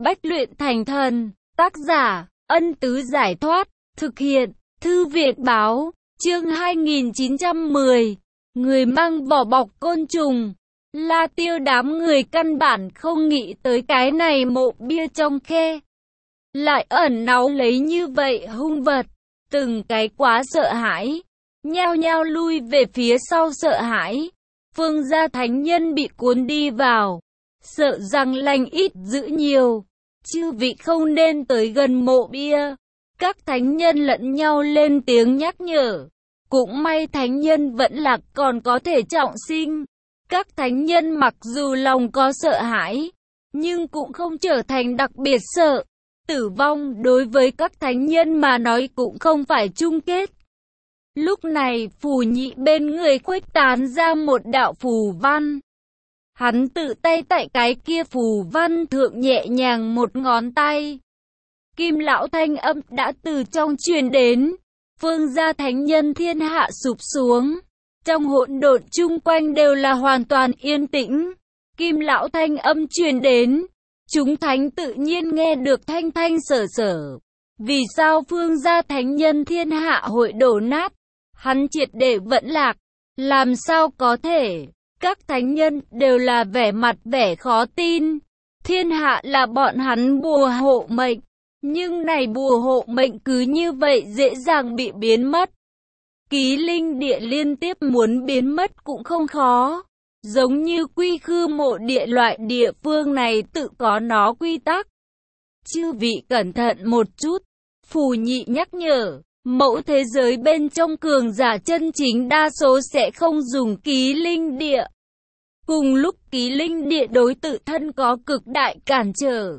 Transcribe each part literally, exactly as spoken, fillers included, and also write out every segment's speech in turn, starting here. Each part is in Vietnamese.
Bách luyện thành thần, tác giả, Ân Tứ Giải Thoát, thực hiện, Thư viện Báo, chương hai nghìn chín trăm mười, người mang vỏ bọc côn trùng. La Tiêu đám người căn bản không nghĩ tới cái này mộ bia trong khe lại ẩn náu lấy như vậy hung vật, từng cái quá sợ hãi, nhao nhao lui về phía sau sợ hãi. Phương gia thánh nhân bị cuốn đi vào, sợ rằng lành ít dữ nhiều, chư vị không nên tới gần mộ bia. Các thánh nhân lẫn nhau lên tiếng nhắc nhở. Cũng may thánh nhân vẫn lạc còn có thể trọng sinh. Các thánh nhân mặc dù lòng có sợ hãi, nhưng cũng không trở thành đặc biệt sợ. Tử vong đối với các thánh nhân mà nói cũng không phải chung kết. Lúc này Phù Nhị bên người khuếch tán ra một đạo phù văn. Hắn tự tay tại cái kia phù văn thượng nhẹ nhàng một ngón tay. Kim lão thanh âm đã từ trong truyền đến. Phương gia thánh nhân thiên hạ sụp xuống. Trong hỗn độn chung quanh đều là hoàn toàn yên tĩnh. Kim lão thanh âm truyền đến. Chúng thánh tự nhiên nghe được thanh thanh sở sở. Vì sao phương gia thánh nhân thiên hạ hội đổ nát? Hắn triệt để vẫn lạc. Làm sao có thể? Các thánh nhân đều là vẻ mặt vẻ khó tin. Thiên hạ là bọn hắn bùa hộ mệnh. Nhưng này bùa hộ mệnh cứ như vậy dễ dàng bị biến mất. Ký linh địa liên tiếp muốn biến mất cũng không khó. Giống như quy khư mộ địa loại địa phương này tự có nó quy tắc. Chư vị cẩn thận một chút. Phù Nhị nhắc nhở. Mẫu thế giới bên trong cường giả chân chính đa số sẽ không dùng ký linh địa. Cùng lúc ký linh địa đối tự thân có cực đại cản trở.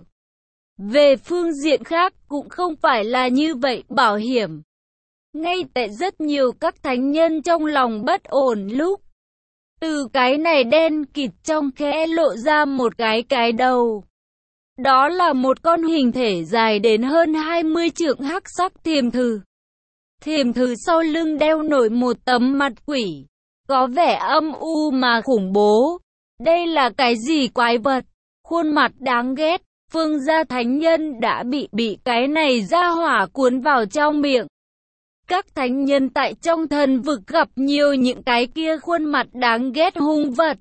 Về phương diện khác cũng không phải là như vậy bảo hiểm. Ngay tại rất nhiều các thánh nhân trong lòng bất ổn lúc. Từ cái này đen kịt trong khe lộ ra một cái cái đầu. Đó là một con hình thể dài đến hơn hai mươi trượng hắc sắc thiềm thử. Thiềm thử sau lưng đeo nổi một tấm mặt quỷ. Có vẻ âm u mà khủng bố. Đây là cái gì quái vật? Khuôn mặt đáng ghét. Phương gia thánh nhân đã bị bị cái này ra hỏa cuốn vào trong miệng. Các thánh nhân tại trong thần vực gặp nhiều những cái kia khuôn mặt đáng ghét hung vật.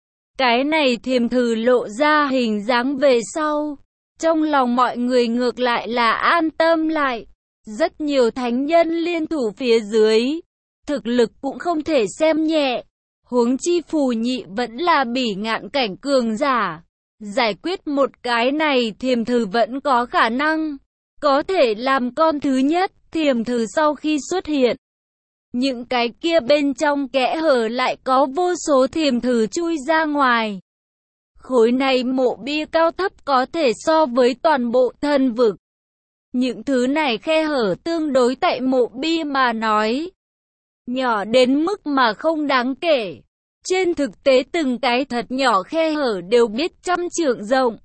Cái này thiềm thử lộ ra hình dáng về sau. Trong lòng mọi người ngược lại là an tâm lại. Rất nhiều thánh nhân liên thủ phía dưới. Thực lực cũng không thể xem nhẹ. Huống chi Phù Nhị vẫn là bỉ ngạn cảnh cường giả. Giải quyết một cái này thiềm thử vẫn có khả năng. Có thể làm con thứ nhất thiềm thử sau khi xuất hiện. Những cái kia bên trong kẽ hở lại có vô số thiềm thử chui ra ngoài. Khối này mộ bia cao thấp có thể so với toàn bộ thần vực. Những thứ này khe hở tương đối tại mộ bia mà nói. Nhỏ đến mức mà không đáng kể. Trên thực tế từng cái thật nhỏ khe hở đều biết trăm trượng rộng.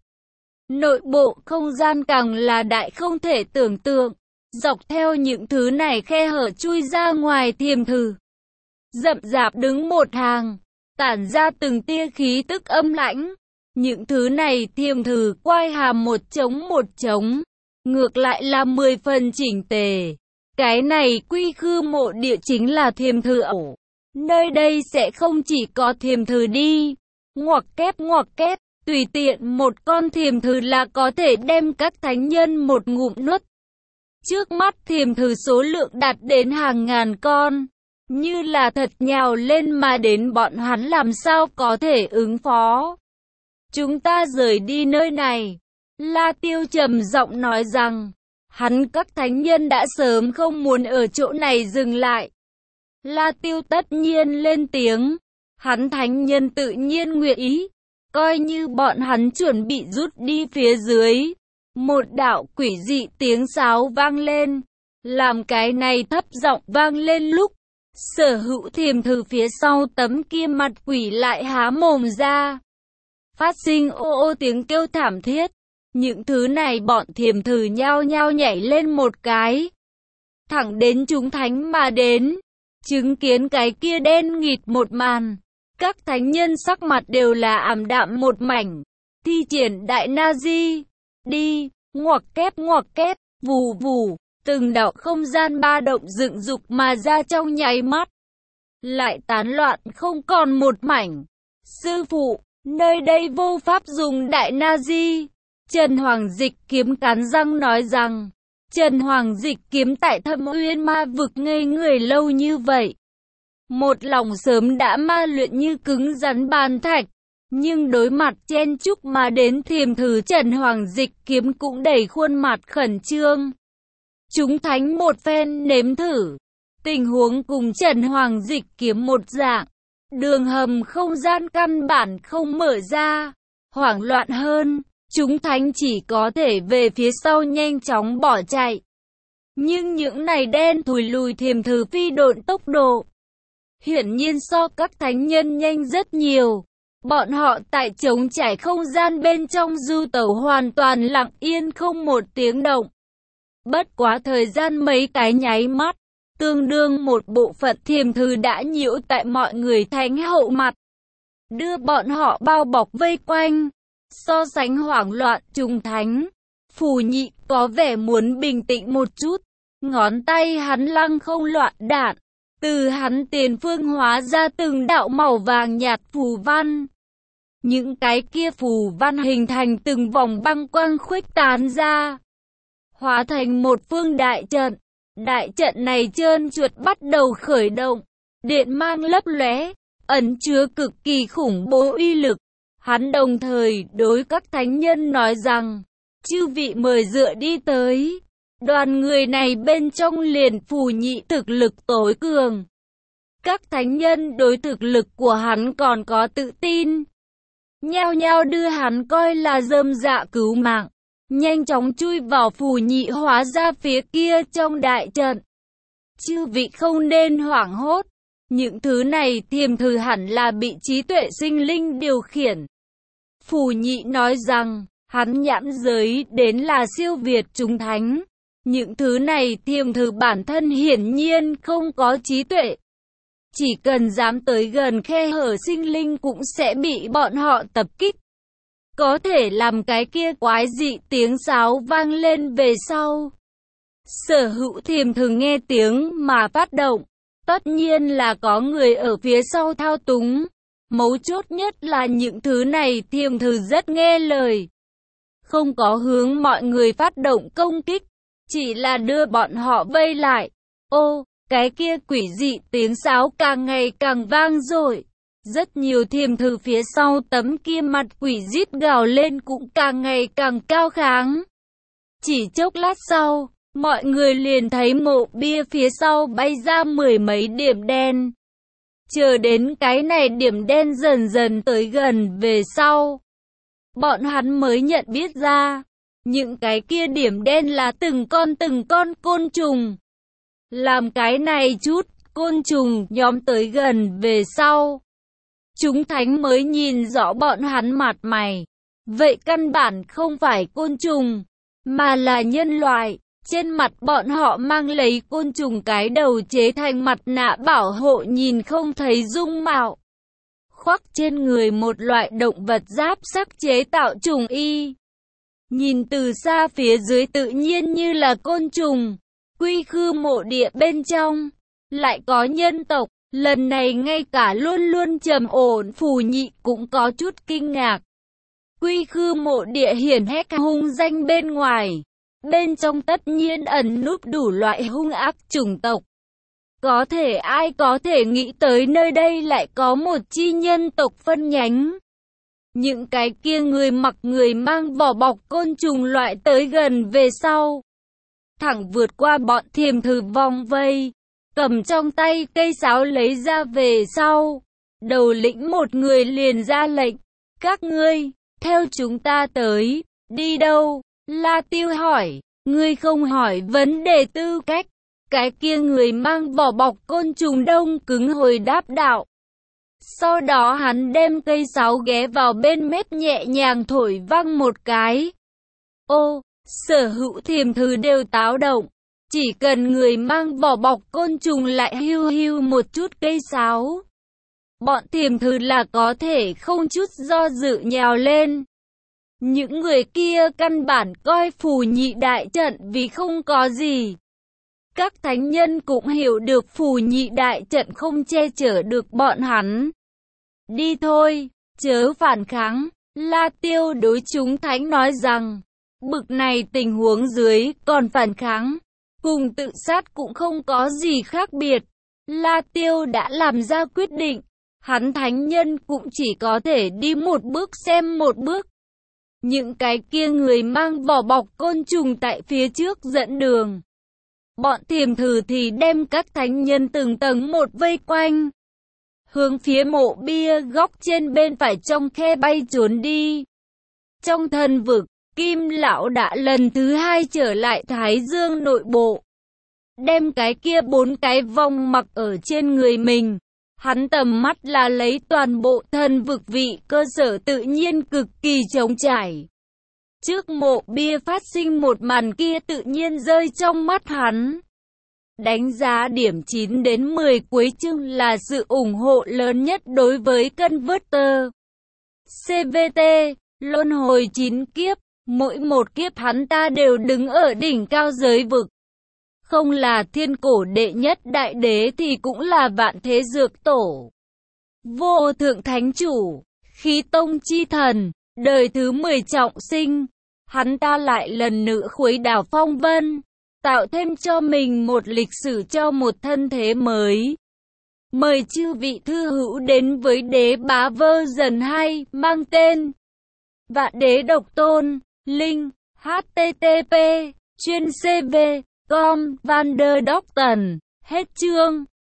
Nội bộ không gian càng là đại không thể tưởng tượng. Dọc theo những thứ này khe hở chui ra ngoài thiềm thử. Rậm rạp đứng một hàng, tản ra từng tia khí tức âm lãnh. Những thứ này thiềm thử quai hàm một trống một trống. Ngược lại là mười phần chỉnh tề. Cái này quy khư mộ địa chính là thiềm thử ổ. Nơi đây sẽ không chỉ có thiềm thử đi. Ngoặc kép ngoặc kép, tùy tiện một con thiềm thử là có thể đem các thánh nhân một ngụm nuốt. Trước mắt thiềm thử số lượng đạt đến hàng ngàn con. Như là thật nhào lên mà đến bọn hắn làm sao có thể ứng phó. Chúng ta rời đi nơi này. La Tiêu trầm giọng nói rằng. Hắn các thánh nhân đã sớm không muốn ở chỗ này dừng lại. La Tiêu tất nhiên lên tiếng. Hắn thánh nhân tự nhiên nguyện ý. Coi như bọn hắn chuẩn bị rút đi phía dưới. Một đạo quỷ dị tiếng sáo vang lên. Làm cái này thấp giọng vang lên lúc. Sở hữu thiềm thử phía sau tấm kia mặt quỷ lại há mồm ra. Phát sinh ô ô tiếng kêu thảm thiết. Những thứ này bọn thiềm thử nhao nhao nhảy lên một cái. Thẳng đến chúng thánh mà đến. Chứng kiến cái kia đen nghịt một màn. Các thánh nhân sắc mặt đều là ảm đạm một mảnh. Thi triển đại na di. đi, ngoặc kép ngoặc kép, vù vù, từng đạo không gian ba động dựng dục mà ra trong nháy mắt. Lại tán loạn không còn một mảnh. Sư phụ, nơi đây vô pháp dùng đại na di. Trần Hoàng Dịch Kiếm cắn răng nói rằng, Trần Hoàng Dịch Kiếm tại Thâm Uyên ma vực ngây người lâu như vậy. Một lòng sớm đã ma luyện như cứng rắn bàn thạch. Nhưng đối mặt chen chúc mà đến Thiềm Thử, Trần Hoàng Dịch Kiếm cũng đầy khuôn mặt khẩn trương. Chúng thánh một phen nếm thử. Tình huống cùng Trần Hoàng Dịch Kiếm một dạng. Đường hầm không gian căn bản không mở ra. Hoảng loạn hơn, chúng thánh chỉ có thể về phía sau nhanh chóng bỏ chạy. Nhưng những này đen thùi lùi Thiềm Thử phi độn tốc độ hiển nhiên so các thánh nhân nhanh rất nhiều. Bọn họ tại trống trải không gian bên trong du tẩu hoàn toàn lặng yên không một tiếng động. Bất quá thời gian mấy cái nháy mắt, tương đương một bộ phận Thiềm Thử đã nhiễu tại mọi người thánh hậu mặt, đưa bọn họ bao bọc vây quanh. So sánh hoảng loạn chúng thánh, Phù Nhị có vẻ muốn bình tĩnh một chút. Ngón tay hắn lăng không loạn đạn, từ hắn tiền phương hóa ra từng đạo màu vàng nhạt phù văn. Những cái kia phù văn hình thành từng vòng băng quang khuếch tán ra, hóa thành một phương đại trận. Đại trận này trơn trượt bắt đầu khởi động, điện mang lấp lóe, ẩn chứa cực kỳ khủng bố uy lực. Hắn đồng thời đối các thánh nhân nói rằng, chư vị mời dựa đi tới. Đoàn người này bên trong liền Phù Nhị thực lực tối cường. Các thánh nhân đối thực lực của hắn còn có tự tin, nhao nhao đưa hắn coi là rơm rạ cứu mạng, nhanh chóng chui vào Phù Nhị hóa ra phía kia trong đại trận. Chư vị không nên hoảng hốt, những thứ này Thiềm Thử hẳn là bị trí tuệ sinh linh điều khiển. Phù Nhị nói rằng, hắn nhãn giới đến là siêu việt chúng thánh. Những thứ này Thiềm Thử bản thân hiển nhiên không có trí tuệ. Chỉ cần dám tới gần khe hở sinh linh cũng sẽ bị bọn họ tập kích. Có thể làm cái kia quái dị tiếng sáo vang lên về sau. Sở hữu Thiềm Thử nghe tiếng mà phát động. Tất nhiên là có người ở phía sau thao túng. Mấu chốt nhất là những thứ này Thiềm Thử rất nghe lời. Không có hướng mọi người phát động công kích, chỉ là đưa bọn họ vây lại. Ô, cái kia quỷ dị tiếng sáo càng ngày càng vang dội. Rất nhiều Thiềm Thử phía sau tấm kia mặt quỷ rít gào lên cũng càng ngày càng cao kháng. Chỉ chốc lát sau, mọi người liền thấy mộ bia phía sau bay ra mười mấy điểm đen. Chờ đến cái này điểm đen dần dần tới gần về sau, bọn hắn mới nhận biết ra, những cái kia điểm đen là từng con từng con côn trùng. Làm cái này chút, côn trùng nhóm tới gần về sau, chúng thánh mới nhìn rõ bọn hắn mặt mày. Vậy căn bản không phải côn trùng, mà là nhân loại. Trên mặt bọn họ mang lấy côn trùng cái đầu chế thành mặt nạ bảo hộ nhìn không thấy dung mạo. Khoác trên người một loại động vật giáp sắc chế tạo trùng y. Nhìn từ xa phía dưới tự nhiên như là côn trùng. Quy Khư mộ địa bên trong lại có nhân tộc. Lần này ngay cả luôn luôn trầm ổn Phù Nhị cũng có chút kinh ngạc. Quy Khư mộ địa hiển hách hung danh bên ngoài, bên trong tất nhiên ẩn núp đủ loại hung ác chủng tộc. Có thể ai có thể nghĩ tới nơi đây lại có một chi nhân tộc phân nhánh. Những cái kia người mặc người mang vỏ bọc côn trùng loại tới gần về sau, thẳng vượt qua bọn Thiềm Thử vòng vây, cầm trong tay cây sáo lấy ra về sau. Đầu lĩnh một người liền ra lệnh, các ngươi, theo chúng ta tới. Đi đâu? La Tiêu hỏi. Ngươi không hỏi vấn đề tư cách. Cái kia người mang vỏ bọc côn trùng đông cứng hồi đáp đạo. Sau đó hắn đem cây sáo ghé vào bên mép nhẹ nhàng thổi văng một cái. Ô, sở hữu Thiềm Thử đều táo động. Chỉ cần người mang vỏ bọc côn trùng lại hiu hiu một chút cây sáo, bọn Thiềm Thử là có thể không chút do dự nhào lên. Những người kia căn bản coi phù nhị đại trận vì không có gì. Các thánh nhân cũng hiểu được phù nhị đại trận không che chở được bọn hắn. Đi thôi, chớ phản kháng. La Tiêu đối chúng thánh nói rằng, bực này tình huống dưới còn phản kháng, cùng tự sát cũng không có gì khác biệt. La Tiêu đã làm ra quyết định, hắn thánh nhân cũng chỉ có thể đi một bước xem một bước. Những cái kia người mang vỏ bọc côn trùng tại phía trước dẫn đường. Bọn thiềm thử thì đem các thánh nhân từng tầng một vây quanh, hướng phía mộ bia góc trên bên phải trong khe bay trốn đi. Trong thần vực, Kim Lão đã lần thứ hai trở lại Thái Dương nội bộ, đem cái kia bốn cái vòng mặc ở trên người mình. Hắn tầm mắt là lấy toàn bộ thần vực vị cơ sở tự nhiên cực kỳ trống trải. Trước mộ bia phát sinh một màn kia tự nhiên rơi trong mắt hắn. Đánh giá điểm chín đến mười cuối chương là sự ủng hộ lớn nhất đối với Converter. xê vê tê, luân hồi chín kiếp, mỗi một kiếp hắn ta đều đứng ở đỉnh cao giới vực. Không là thiên cổ đệ nhất đại đế thì cũng là vạn thế dược tổ. Vô thượng thánh chủ, khí tông chi thần, đời thứ mười trọng sinh. Hắn ta lại lần nữa khuấy đảo phong vân, tạo thêm cho mình một lịch sử cho một thân thế mới. Mời chư vị thư hữu đến với đế bá version hai mang tên Vạn Đế Độc Tôn, link h t t p chuyên c v com Vanderdocton. Hết chương.